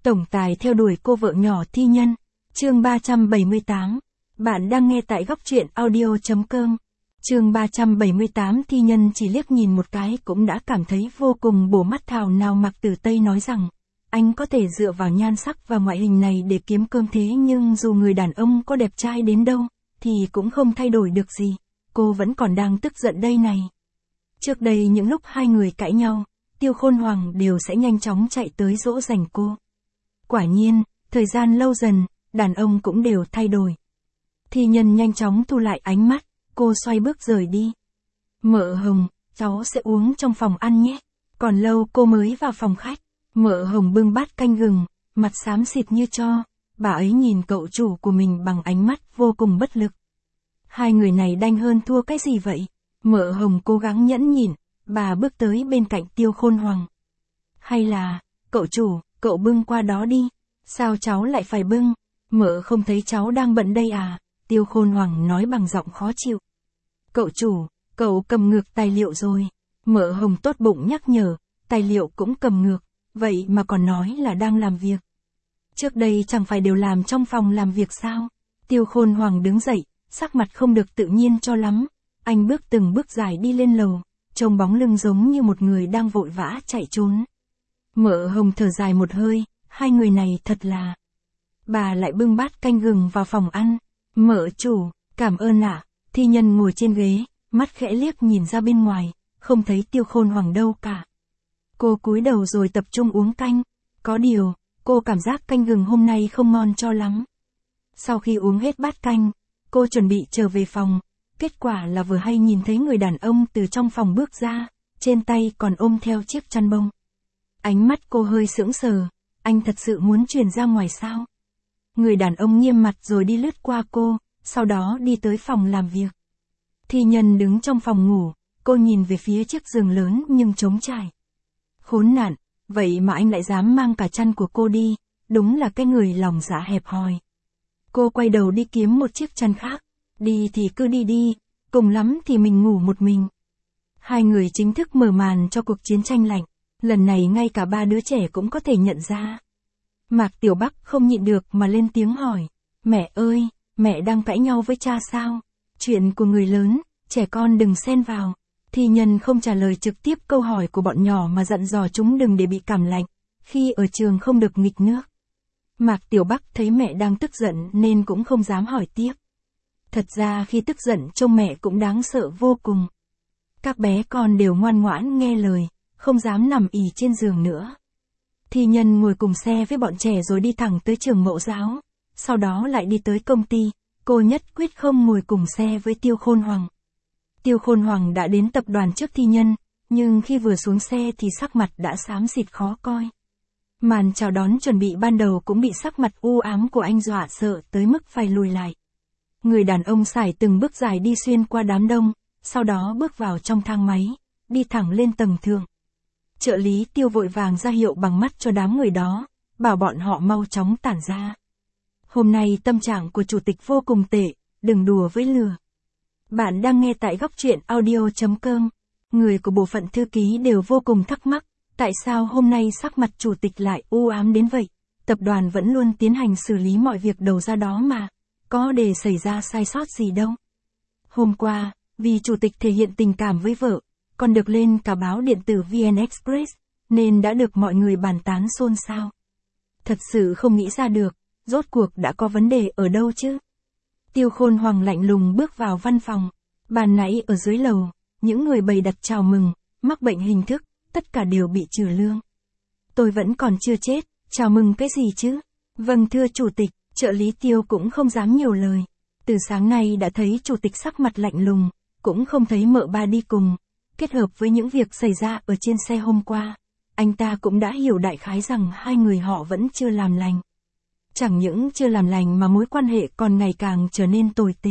Tổng tài theo đuổi cô vợ nhỏ thi nhân. Chương 378. Bạn đang nghe tại góc truyện audio.com. Chương 378 thi nhân chỉ liếc nhìn một cái cũng đã cảm thấy vô cùng bổ mắt. Thảo nào Mạc Tử Tây nói rằng, anh có thể dựa vào nhan sắc và ngoại hình này để kiếm cơm, thế nhưng dù người đàn ông có đẹp trai đến đâu, thì cũng không thay đổi được gì. Cô vẫn còn đang tức giận đây này. Trước đây những lúc hai người cãi nhau, Tiêu Khôn Hoàng đều sẽ nhanh chóng chạy tới dỗ dành cô. Quả nhiên, thời gian lâu dần, đàn ông cũng đều thay đổi. Thi nhân nhanh chóng thu lại ánh mắt, cô xoay bước rời đi. Mợ Hồng, cháu sẽ uống trong phòng ăn nhé. Còn lâu cô mới vào phòng khách. Mợ Hồng bưng bát canh gừng, mặt xám xịt như tro. Bà ấy nhìn cậu chủ của mình bằng ánh mắt vô cùng bất lực. Hai người này đanh hơn thua cái gì vậy? Mợ Hồng cố gắng nhẫn nhịn, bà bước tới bên cạnh Tiêu Khôn Hoàng. Hay là, cậu chủ, cậu bưng qua đó đi. Sao cháu lại phải bưng? Mợ không thấy cháu đang bận đây à? Tiêu Khôn Hoàng nói bằng giọng khó chịu. Cậu chủ, cậu cầm ngược tài liệu rồi. Mợ Hồng tốt bụng nhắc nhở, tài liệu cũng cầm ngược, vậy mà còn nói là đang làm việc. Trước đây chẳng phải đều làm trong phòng làm việc sao? Tiêu Khôn Hoàng đứng dậy, sắc mặt không được tự nhiên cho lắm. Anh bước từng bước dài đi lên lầu, trông bóng lưng giống như một người đang vội vã chạy trốn. Mợ Hồng thở dài một hơi, hai người này thật là... Bà lại bưng bát canh gừng vào phòng ăn. Mợ chủ, cảm ơn ạ. Thi nhân ngồi trên ghế, mắt khẽ liếc nhìn ra bên ngoài, không thấy Tiêu Khôn Hoàng đâu cả. Cô cúi đầu rồi tập trung uống canh. Có điều, cô cảm giác canh gừng hôm nay không ngon cho lắm. Sau khi uống hết bát canh, cô chuẩn bị trở về phòng. Kết quả là vừa hay nhìn thấy người đàn ông từ trong phòng bước ra, trên tay còn ôm theo chiếc chăn bông. Ánh mắt cô hơi sững sờ, anh thật sự muốn truyền ra ngoài sao? Người đàn ông nghiêm mặt rồi đi lướt qua cô, sau đó đi tới phòng làm việc. Thi nhân đứng trong phòng ngủ, cô nhìn về phía chiếc giường lớn nhưng trống trải. Khốn nạn, vậy mà anh lại dám mang cả chăn của cô đi, đúng là cái người lòng dạ hẹp hòi. Cô quay đầu đi kiếm một chiếc chăn khác, đi thì cứ đi đi, cùng lắm thì mình ngủ một mình. Hai người chính thức mở màn cho cuộc chiến tranh lạnh, lần này ngay cả ba đứa trẻ cũng có thể nhận ra. Mạc Tiểu Bắc không nhịn được mà lên tiếng hỏi, mẹ ơi, mẹ đang cãi nhau với cha sao? Chuyện của người lớn, trẻ con đừng xen vào. Thi nhân không trả lời trực tiếp câu hỏi của bọn nhỏ mà dặn dò chúng đừng để bị cảm lạnh, khi ở trường không được nghịch nước. Mạc Tiểu Bắc thấy mẹ đang tức giận nên cũng không dám hỏi tiếp. Thật ra khi tức giận trông mẹ cũng đáng sợ vô cùng. Các bé con đều ngoan ngoãn nghe lời, không dám nằm ì trên giường nữa. Thi nhân ngồi cùng xe với bọn trẻ rồi đi thẳng tới trường mẫu giáo, sau đó lại đi tới công ty. Cô nhất quyết không ngồi cùng xe với Tiêu Khôn Hoàng. Tiêu Khôn Hoàng đã đến tập đoàn trước thi nhân, nhưng khi vừa xuống xe thì sắc mặt đã xám xịt khó coi. Màn chào đón chuẩn bị ban đầu cũng bị sắc mặt u ám của anh dọa sợ tới mức phải lùi lại. Người đàn ông sải từng bước dài đi xuyên qua đám đông, sau đó bước vào trong thang máy, đi thẳng lên tầng thượng. Trợ lý Tiêu vội vàng ra hiệu bằng mắt cho đám người đó, bảo bọn họ mau chóng tản ra. Hôm nay tâm trạng của chủ tịch vô cùng tệ, đừng đùa với lửa. Bạn đang nghe tại góc truyện audio.com. Người của bộ phận thư ký đều vô cùng thắc mắc, tại sao hôm nay sắc mặt chủ tịch lại u ám đến vậy? Tập đoàn vẫn luôn tiến hành xử lý mọi việc đầu ra đó mà, có để xảy ra sai sót gì đâu. Hôm qua, vì chủ tịch thể hiện tình cảm với vợ, còn được lên cả báo điện tử VN Express, nên đã được mọi người bàn tán xôn xao. Thật sự không nghĩ ra được, rốt cuộc đã có vấn đề ở đâu chứ? Tiêu Khôn Hoàng lạnh lùng bước vào văn phòng. Ban nãy ở dưới lầu, những người bày đặt chào mừng, mắc bệnh hình thức, tất cả đều bị trừ lương. Tôi vẫn còn chưa chết, chào mừng cái gì chứ? Vâng thưa chủ tịch, trợ lý Tiêu cũng không dám nhiều lời. Từ sáng nay đã thấy chủ tịch sắc mặt lạnh lùng, cũng không thấy mợ ba đi cùng. Kết hợp với những việc xảy ra ở trên xe hôm qua, anh ta cũng đã hiểu đại khái rằng hai người họ vẫn chưa làm lành. Chẳng những chưa làm lành mà mối quan hệ còn ngày càng trở nên tồi tệ.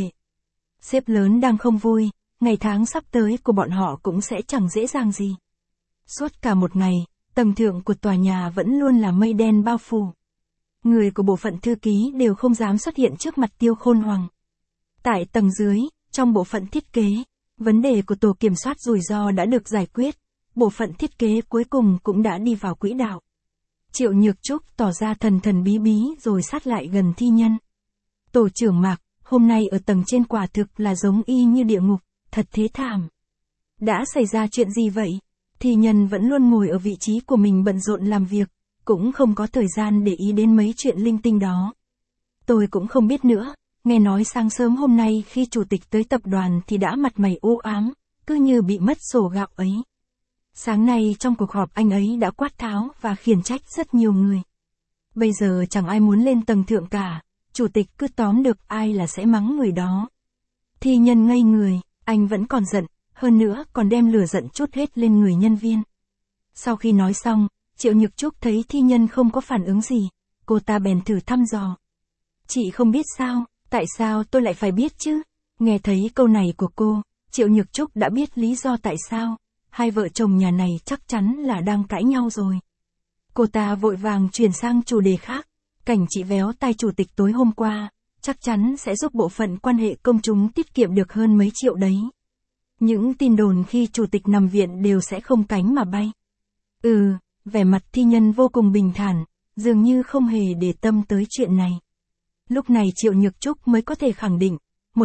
Sếp lớn đang không vui, ngày tháng sắp tới của bọn họ cũng sẽ chẳng dễ dàng gì. Suốt cả một ngày, tầng thượng của tòa nhà vẫn luôn là mây đen bao phủ. Người của bộ phận thư ký đều không dám xuất hiện trước mặt Tiêu Khôn Hoàng. Tại tầng dưới, trong bộ phận thiết kế, vấn đề của tổ kiểm soát rủi ro đã được giải quyết, bộ phận thiết kế cuối cùng cũng đã đi vào quỹ đạo. Triệu Nhược Trúc tỏ ra thần thần bí bí rồi sát lại gần Thi Nhân. Tổ trưởng Mạc, hôm nay ở tầng trên quả thực là giống y như địa ngục, thật thế thảm. Đã xảy ra chuyện gì vậy? Thi Nhân vẫn luôn ngồi ở vị trí của mình bận rộn làm việc, cũng không có thời gian để ý đến mấy chuyện linh tinh đó. Tôi cũng không biết nữa, nghe nói sáng sớm hôm nay khi chủ tịch tới tập đoàn thì đã mặt mày u ám, cứ như bị mất sổ gạo ấy. Sáng nay trong cuộc họp anh ấy đã quát tháo và khiển trách rất nhiều người. Bây giờ chẳng ai muốn lên tầng thượng cả, chủ tịch cứ tóm được ai là sẽ mắng người đó. Thi Nhân ngây người, anh vẫn còn giận, hơn nữa còn đem lửa giận trút hết lên người nhân viên. Sau khi nói xong, Triệu Nhược Trúc thấy Thi Nhân không có phản ứng gì, cô ta bèn thử thăm dò. Chị không biết sao, tại sao tôi lại phải biết chứ? Nghe thấy câu này của cô, Triệu Nhược Trúc đã biết lý do tại sao. Hai vợ chồng nhà này chắc chắn là đang cãi nhau rồi. Cô ta vội vàng chuyển sang chủ đề khác. Cảnh chị véo tai chủ tịch tối hôm qua, chắc chắn sẽ giúp bộ phận quan hệ công chúng tiết kiệm được hơn mấy triệu đấy. Những tin đồn khi chủ tịch nằm viện đều sẽ không cánh mà bay. Vẻ mặt Thi Nhân vô cùng bình thản, dường như không hề để tâm tới chuyện này. Lúc này Triệu Nhược Trúc mới có thể khẳng định,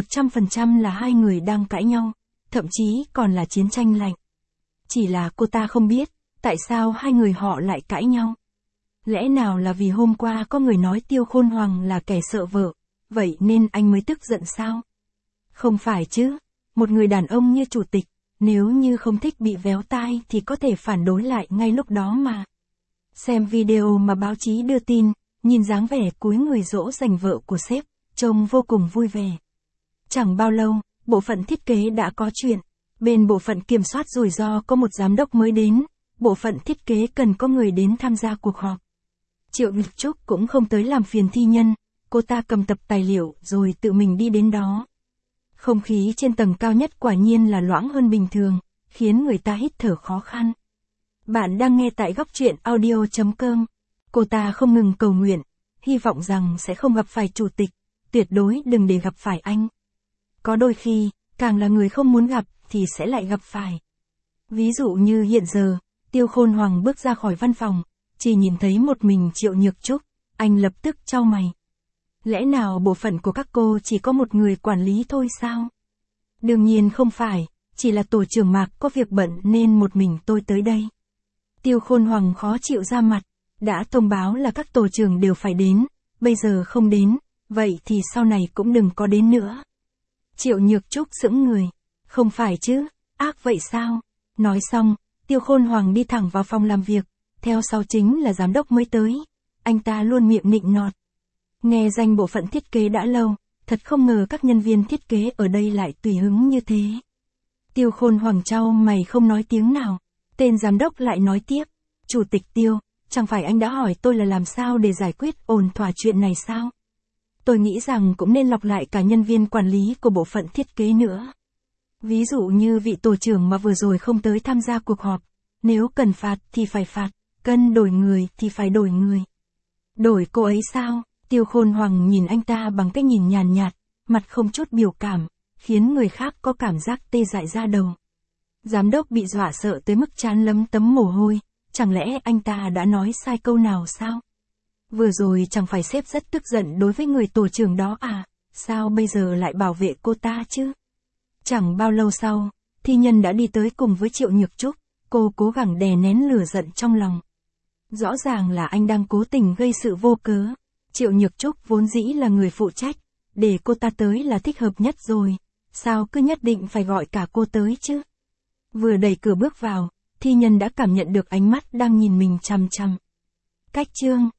100% là hai người đang cãi nhau, thậm chí còn là chiến tranh lạnh. Chỉ là cô ta không biết, tại sao hai người họ lại cãi nhau. Lẽ nào là vì hôm qua có người nói Tiêu Khôn Hoàng là kẻ sợ vợ, vậy nên anh mới tức giận sao? Không phải chứ, một người đàn ông như chủ tịch, nếu như không thích bị véo tai thì có thể phản đối lại ngay lúc đó mà. Xem video mà báo chí đưa tin, nhìn dáng vẻ cúi người dỗ dành vợ của sếp, trông vô cùng vui vẻ. Chẳng bao lâu, bộ phận thiết kế đã có chuyện. Bên bộ phận kiểm soát rủi ro có một giám đốc mới đến, bộ phận thiết kế cần có người đến tham gia cuộc họp. Triệu Nhược Trúc cũng không tới làm phiền Thi Nhân, cô ta cầm tập tài liệu rồi tự mình đi đến đó. Không khí trên tầng cao nhất quả nhiên là loãng hơn bình thường, khiến người ta hít thở khó khăn. Bạn đang nghe tại góc truyện audio.com. Cô ta không ngừng cầu nguyện, hy vọng rằng sẽ không gặp phải chủ tịch, tuyệt đối đừng để gặp phải anh. Có đôi khi, càng là người không muốn gặp thì sẽ lại gặp phải. Ví dụ như hiện giờ, Tiêu Khôn Hoàng bước ra khỏi văn phòng, chỉ nhìn thấy một mình Triệu Nhược Trúc, anh lập tức chau mày. Lẽ nào bộ phận của các cô chỉ có một người quản lý thôi sao? Đương nhiên không phải, chỉ là tổ trưởng Mạc có việc bận nên một mình tôi tới đây. Tiêu Khôn Hoàng khó chịu ra mặt, đã thông báo là các tổ trưởng đều phải đến, bây giờ không đến, vậy thì sau này cũng đừng có đến nữa. Triệu Nhược Trúc sững người. Không phải chứ, ác vậy sao? Nói xong, Tiêu Khôn Hoàng đi thẳng vào phòng làm việc, theo sau chính là giám đốc mới tới. Anh ta luôn miệng nịnh nọt. Nghe danh bộ phận thiết kế đã lâu, thật không ngờ các nhân viên thiết kế ở đây lại tùy hứng như thế. Tiêu Khôn Hoàng chau mày không nói tiếng nào. Tên giám đốc lại nói tiếp. Chủ tịch Tiêu, chẳng phải anh đã hỏi tôi là làm sao để giải quyết ổn thỏa chuyện này sao? Tôi nghĩ rằng cũng nên lọc lại cả nhân viên quản lý của bộ phận thiết kế nữa. Ví dụ như vị tổ trưởng mà vừa rồi không tới tham gia cuộc họp, nếu cần phạt thì phải phạt, cần đổi người thì phải đổi người. Đổi cô ấy sao? Tiêu Khôn Hoàng nhìn anh ta bằng cái nhìn nhàn nhạt, mặt không chút biểu cảm, khiến người khác có cảm giác tê dại da đầu. Giám đốc bị dọa sợ tới mức trán lấm tấm mồ hôi, chẳng lẽ anh ta đã nói sai câu nào sao? Vừa rồi chẳng phải sếp rất tức giận đối với người tổ trưởng đó à, sao bây giờ lại bảo vệ cô ta chứ? Chẳng bao lâu sau, Thi Nhân đã đi tới cùng với Triệu Nhược Trúc, cô cố gắng đè nén lửa giận trong lòng. Rõ ràng là anh đang cố tình gây sự vô cớ. Triệu Nhược Trúc vốn dĩ là người phụ trách, để cô ta tới là thích hợp nhất rồi, sao cứ nhất định phải gọi cả cô tới chứ? Vừa đẩy cửa bước vào, Thi Nhân đã cảm nhận được ánh mắt đang nhìn mình chằm chằm. Cách chương